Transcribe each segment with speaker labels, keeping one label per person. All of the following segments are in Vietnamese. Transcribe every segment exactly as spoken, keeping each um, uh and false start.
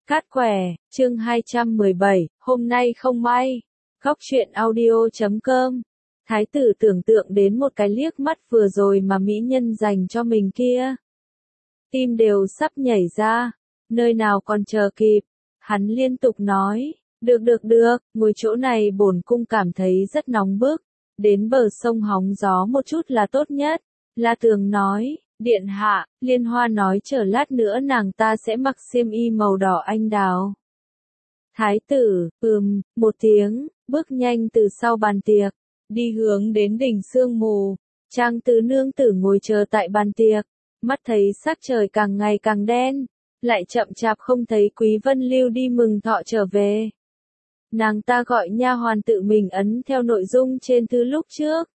Speaker 1: Cát quẻ, chương hai trăm mười bảy, hôm nay không may. Góc truyện audio chấm com. Thái tử tưởng tượng đến một cái liếc mắt vừa rồi mà mỹ nhân dành cho mình kia. Tim đều sắp nhảy ra, nơi nào còn chờ kịp. Hắn liên tục nói, được được được, ngồi chỗ này bổn cung cảm thấy rất nóng bức. Đến bờ sông hóng gió một chút là tốt nhất. La Tường nói, điện hạ, Liên Hoa nói chờ lát nữa nàng ta sẽ mặc xiêm y màu đỏ anh đào. Thái tử, ừm, một tiếng, bước nhanh từ sau bàn tiệc, đi hướng đến đỉnh sương mù. Trang tứ nương tử ngồi chờ tại bàn tiệc, mắt thấy sắc trời càng ngày càng đen, lại chậm chạp không thấy Quý Vân Lưu đi mừng thọ trở về. Nàng ta gọi nha hoàn tự mình ấn theo nội dung trên thư lúc trước.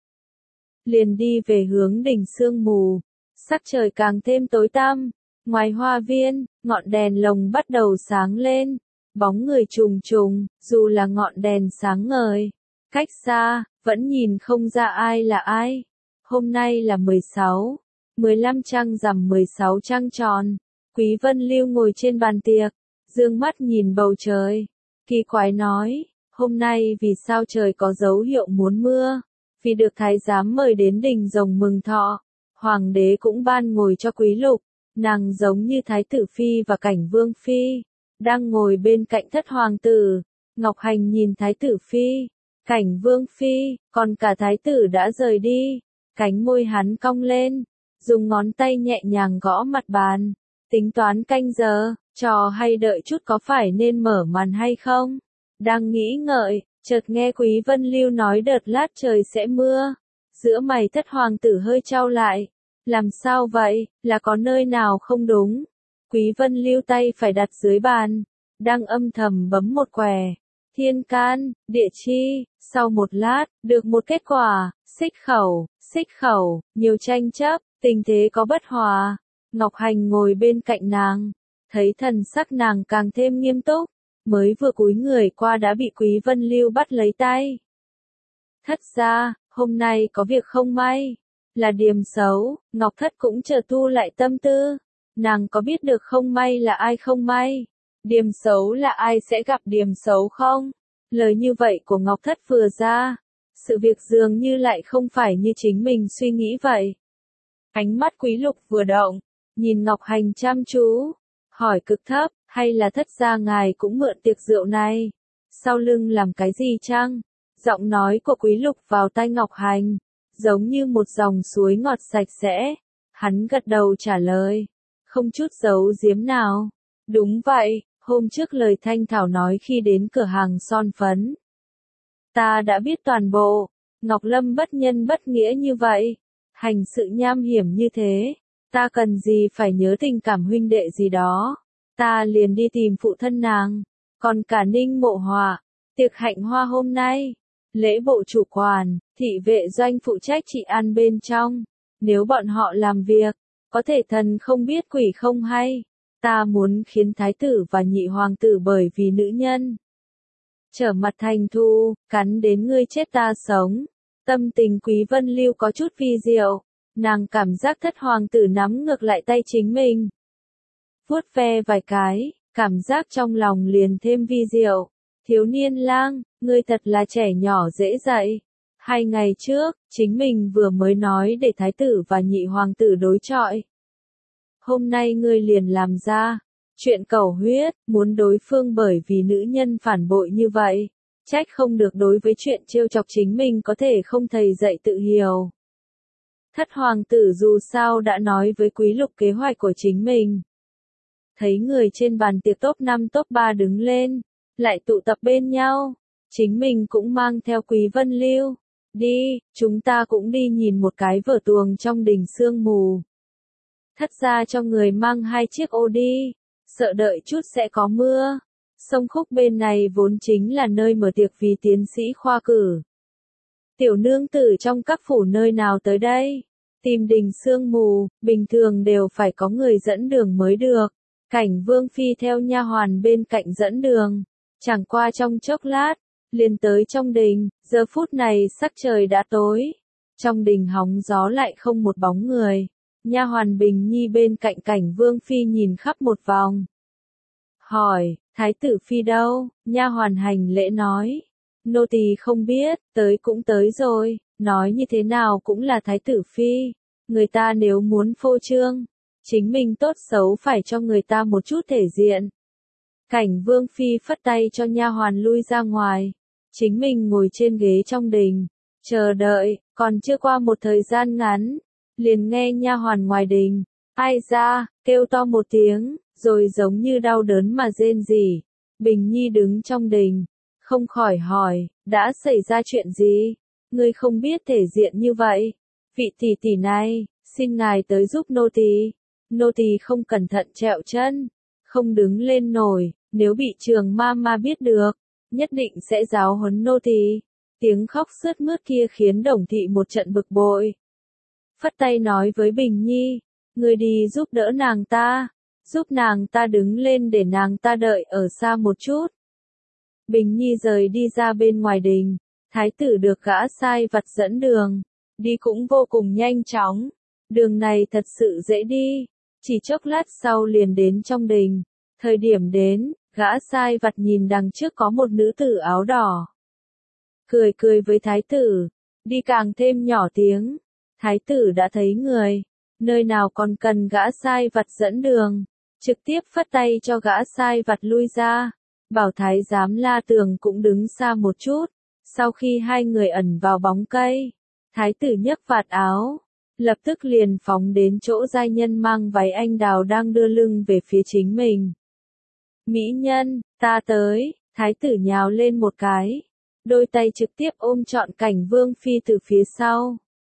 Speaker 1: Liền đi về hướng đỉnh sương mù, sắc trời càng thêm tối tăm, ngoài hoa viên, ngọn đèn lồng bắt đầu sáng lên, bóng người trùng trùng, dù là ngọn đèn sáng ngời, cách xa, vẫn nhìn không ra ai là ai. Hôm nay là mười sáu, mười lăm trăng rằm mười sáu trăng tròn, Quý Vân Lưu ngồi trên bàn tiệc, dương mắt nhìn bầu trời, kỳ quái nói, hôm nay vì sao trời có dấu hiệu muốn mưa? Vì được thái giám mời đến đình rồng mừng thọ, hoàng đế cũng ban ngồi cho Quý Lục, nàng giống như thái tử phi và cảnh vương phi, đang ngồi bên cạnh thất hoàng tử. Ngọc Hành nhìn thái tử phi, cảnh vương phi, còn cả thái tử đã rời đi, cánh môi hắn cong lên, dùng ngón tay nhẹ nhàng gõ mặt bàn, tính toán canh giờ, trò hay đợi chút có phải nên mở màn hay không? Đang nghĩ ngợi, chợt nghe Quý Vân Lưu nói đợt lát trời sẽ mưa. Giữa mày thất hoàng tử hơi chau lại. Làm sao vậy, là có nơi nào không đúng? Quý Vân Lưu tay phải đặt dưới bàn, đang âm thầm bấm một quẻ. Thiên can, địa chi, sau một lát, được một kết quả, xích khẩu, xích khẩu, nhiều tranh chấp, tình thế có bất hòa. Ngọc Hành ngồi bên cạnh nàng, thấy thần sắc nàng càng thêm nghiêm túc. Mới vừa cúi người qua đã bị Quý Vân Lưu bắt lấy tay. Thất ra, hôm nay có việc không may, là điềm xấu. Ngọc Thất cũng chợt thu lại tâm tư, nàng có biết được không may là ai không may? Điềm xấu là ai sẽ gặp điềm xấu không? Lời như vậy của Ngọc Thất vừa ra, sự việc dường như lại không phải như chính mình suy nghĩ vậy. Ánh mắt Quý Lục vừa động, nhìn Ngọc Hành chăm chú, hỏi cực thấp, hay là thất gia ngài cũng mượn tiệc rượu này? Sau lưng làm cái gì chăng? Giọng nói của Quý Lục vào tai Ngọc Hành, giống như một dòng suối ngọt sạch sẽ. Hắn gật đầu trả lời, không chút giấu giếm nào. Đúng vậy, hôm trước lời Thanh Thảo nói khi đến cửa hàng son phấn. Ta đã biết toàn bộ. Ngọc Lâm bất nhân bất nghĩa như vậy, hành sự nham hiểm như thế, ta cần gì phải nhớ tình cảm huynh đệ gì đó. Ta liền đi tìm phụ thân nàng, còn cả Ninh Mộ Hòa, tiệc hạnh hoa hôm nay, lễ bộ chủ quản, thị vệ doanh phụ trách trị an bên trong, nếu bọn họ làm việc, có thể thần không biết quỷ không hay, ta muốn khiến thái tử và nhị hoàng tử bởi vì nữ nhân trở mặt thành thù, cắn đến ngươi chết ta sống. Tâm tình Quý Vân Lưu có chút vi diệu, nàng cảm giác thất hoàng tử nắm ngược lại tay chính mình. Vuốt ve vài cái, cảm giác trong lòng liền thêm vi diệu. Thiếu niên lang, ngươi thật là trẻ nhỏ dễ dạy. Hai ngày trước, chính mình vừa mới nói để thái tử và nhị hoàng tử đối chọi. Hôm nay ngươi liền làm ra chuyện cầu huyết, muốn đối phương bởi vì nữ nhân phản bội như vậy. Trách không được đối với chuyện trêu chọc chính mình có thể không thầy dạy tự hiểu. Thất hoàng tử dù sao đã nói với Quý Lục kế hoạch của chính mình. Thấy người trên bàn tiệc top năm top ba đứng lên, lại tụ tập bên nhau, chính mình cũng mang theo Quý Vân Lưu. Đi, chúng ta cũng đi nhìn một cái vở tuồng trong đình sương mù. Thất ra cho người mang hai chiếc ô đi, sợ đợi chút sẽ có mưa. Sông Khúc bên này vốn chính là nơi mở tiệc vì tiến sĩ khoa cử. Tiểu nương tử trong các phủ nơi nào tới đây? Tìm đình sương mù, bình thường đều phải có người dẫn đường mới được. Cảnh vương phi theo nha hoàn bên cạnh dẫn đường. Chẳng qua trong chốc lát, liền tới trong đình, giờ phút này sắc trời đã tối. Trong đình hóng gió lại không một bóng người. Nha hoàn Bình Nhi bên cạnh cảnh vương phi nhìn khắp một vòng. hỏi, thái tử phi đâu? Nha hoàn hành lễ nói, nô tỳ không biết, tới cũng tới rồi, nói như thế nào cũng là thái tử phi, người ta nếu muốn phô trương, chính mình tốt xấu phải cho người ta một chút thể diện. Cảnh Vương phi phất tay cho nha hoàn lui ra ngoài, chính mình ngồi trên ghế trong đình, chờ đợi, còn chưa qua một thời gian ngắn, liền nghe nha hoàn ngoài đình, ai ra, kêu to một tiếng, rồi giống như đau đớn mà rên rỉ. Bình Nhi đứng trong đình, không khỏi hỏi, đã xảy ra chuyện gì? Ngươi không biết thể diện như vậy. Vị tỷ tỷ này, xin ngài tới giúp nô tỳ. Nô tỳ không cẩn thận trẹo chân, không đứng lên nổi, nếu bị Trường ma ma biết được, nhất định sẽ giáo huấn nô tỳ. Tiếng khóc sướt mướt kia khiến Đồng thị một trận bực bội. Phất tay nói với Bình Nhi, ngươi đi giúp đỡ nàng ta, giúp nàng ta đứng lên để nàng ta đợi ở xa một chút. Bình Nhi rời đi ra bên ngoài đình, thái tử được gã sai vặt dẫn đường, đi cũng vô cùng nhanh chóng, đường này thật sự dễ đi, chỉ chốc lát sau liền đến trong đình. Thời điểm đến, gã sai vặt nhìn đằng trước có một nữ tử áo đỏ. Cười cười với thái tử, đi càng thêm nhỏ tiếng, thái tử đã thấy người, nơi nào còn cần gã sai vặt dẫn đường, trực tiếp phất tay cho gã sai vặt lui ra, bảo thái giám La Tường cũng đứng xa một chút. Sau khi hai người ẩn vào bóng cây, thái tử nhấc vạt áo, lập tức liền phóng đến chỗ giai nhân mang váy anh đào đang đưa lưng về phía chính mình. Mỹ nhân, ta tới, thái tử nhào lên một cái, đôi tay trực tiếp ôm trọn Cảnh Vương phi từ phía sau.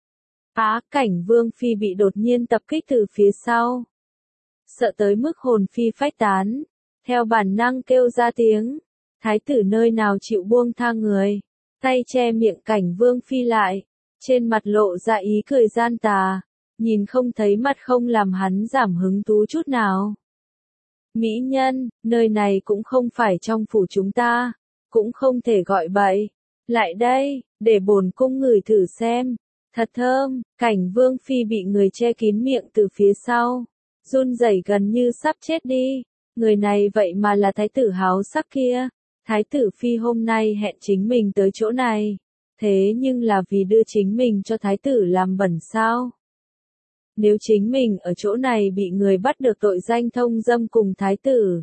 Speaker 1: Á, Cảnh Vương phi bị đột nhiên tập kích từ phía sau, sợ tới mức hồn phi phách tán, theo bản năng kêu ra tiếng. Thái tử nơi nào chịu buông tha người, tay che miệng Cảnh Vương phi lại, trên mặt lộ ra ý cười gian tà, nhìn không thấy mặt không làm hắn giảm hứng thú chút nào. Mỹ nhân, nơi này cũng không phải trong phủ chúng ta, cũng không thể gọi bậy. Lại đây, để bổn cung ngửi thử xem. Thật thơm. Cảnh Vương phi bị người che kín miệng từ phía sau, run rẩy gần như sắp chết đi. Người này vậy mà là thái tử háo sắc kia. Thái tử phi hôm nay hẹn chính mình tới chỗ này, thế nhưng là vì đưa chính mình cho thái tử làm bẩn sao? Nếu chính mình ở chỗ này bị người bắt được tội danh thông dâm cùng thái tử,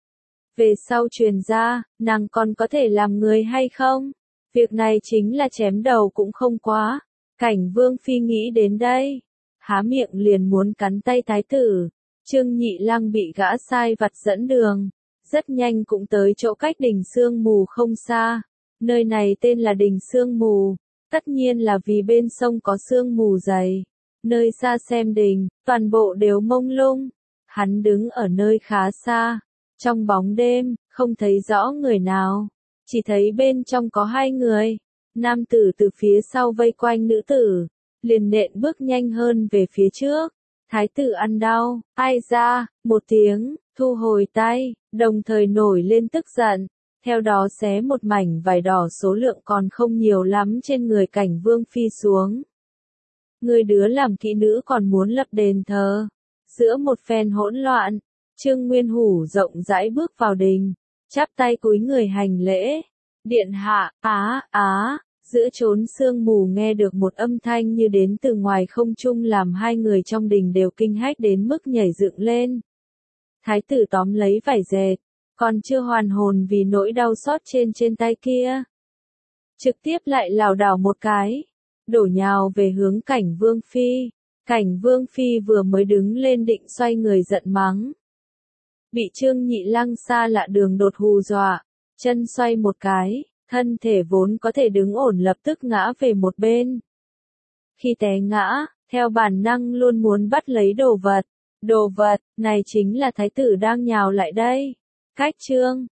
Speaker 1: về sau truyền ra, nàng còn có thể làm người hay không? Việc này chính là chém đầu cũng không quá. Cảnh Vương phi nghĩ đến đây, há miệng liền muốn cắn tay thái tử. Trương Nhị Lăng bị gã sai vặt dẫn đường, rất nhanh cũng tới chỗ cách đình sương mù không xa. Nơi này tên là đình sương mù, tất nhiên là vì bên sông có sương mù dày. Nơi xa xem đình, toàn bộ đều mông lung. Hắn đứng ở nơi khá xa, trong bóng đêm, không thấy rõ người nào, chỉ thấy bên trong có hai người. Nam tử từ phía sau vây quanh nữ tử, liền nện bước nhanh hơn về phía trước. Thái tử ăn đau, ai ra, một tiếng, thu hồi tay, đồng thời nổi lên tức giận, theo đó xé một mảnh vải đỏ số lượng còn không nhiều lắm trên người Cảnh Vương phi xuống. Người đứa làm kỹ nữ còn muốn lập đền thờ. Giữa một phen hỗn loạn, Trương Nguyên Hủ rộng rãi bước vào đình, chắp tay cúi người hành lễ. Điện hạ, á, á, giữa chốn sương mù nghe được một âm thanh như đến từ ngoài không trung làm hai người trong đình đều kinh hách đến mức nhảy dựng lên. Thái tử tóm lấy vải dệt, còn chưa hoàn hồn vì nỗi đau xót trên trên tay kia. Trực tiếp lại lảo đảo một cái, đổ nhào về hướng Cảnh Vương phi. Cảnh Vương phi vừa mới đứng lên định xoay người giận mắng, bị Trương Nhị Lăng xa lạ đường đột hù dọa, chân xoay một cái, thân thể vốn có thể đứng ổn lập tức ngã về một bên. Khi té ngã, theo bản năng luôn muốn bắt lấy đồ vật. Đồ vật này chính là thái tử đang nhào lại đây. Cách Trương